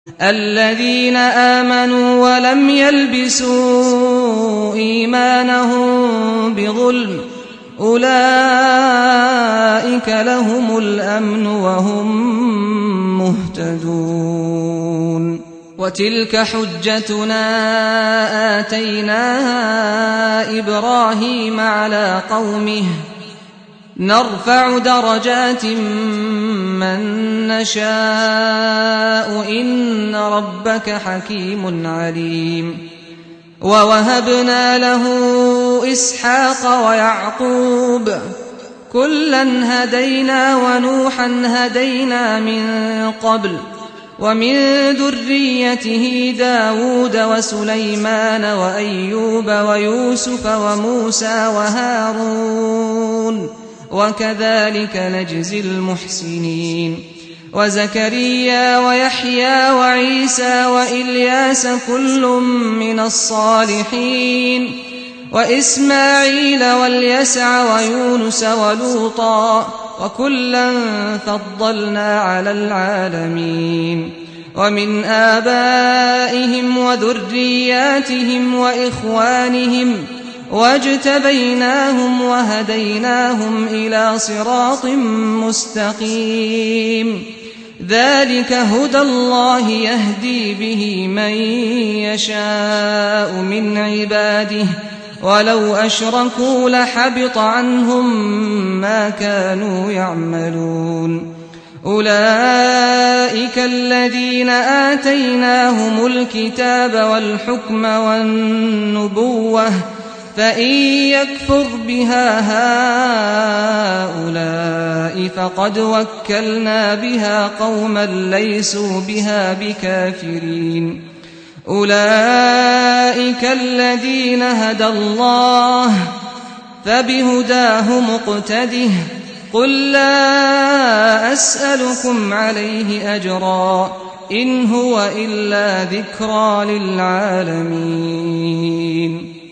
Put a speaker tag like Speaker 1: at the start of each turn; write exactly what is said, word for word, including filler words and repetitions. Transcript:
Speaker 1: الذين آمنوا ولم يلبسوا إيمانهم بظلم أولئك لهم الأمن وهم مهتدون. وتلك حجتنا آتيناها إبراهيم على قومه نرفع درجات من نشاء إن ربك حكيم عليم. ووهبنا له إسحاق ويعقوب كلا هدينا ونوحا هدينا من قبل ومن ذريته داود وسليمان وأيوب ويوسف وموسى وهارون وكذلك نجزي المحسنين. وزكريا ويحيى وعيسى وإلياس كل من الصالحين وإسماعيل واليسع ويونس ولوطا وكلا فضلنا على العالمين. ومن آبائهم وذرياتهم وإخوانهم واجتبيناهم وهديناهم إلى صراط مستقيم. ذلك هدى الله يهدي به من يشاء من عباده ولو أشركوا لحبط عنهم ما كانوا يعملون. أولئك الذين آتيناهم الكتاب والحكم والنبوة فإن يكفر بها هؤلاء فقد وكلنا بها قوما ليسوا بها بكافرين. أولئك الذين هدى الله فبهداه مقتده قل لا أسألكم عليه أجرا إن هو إلا ذكرى للعالمين.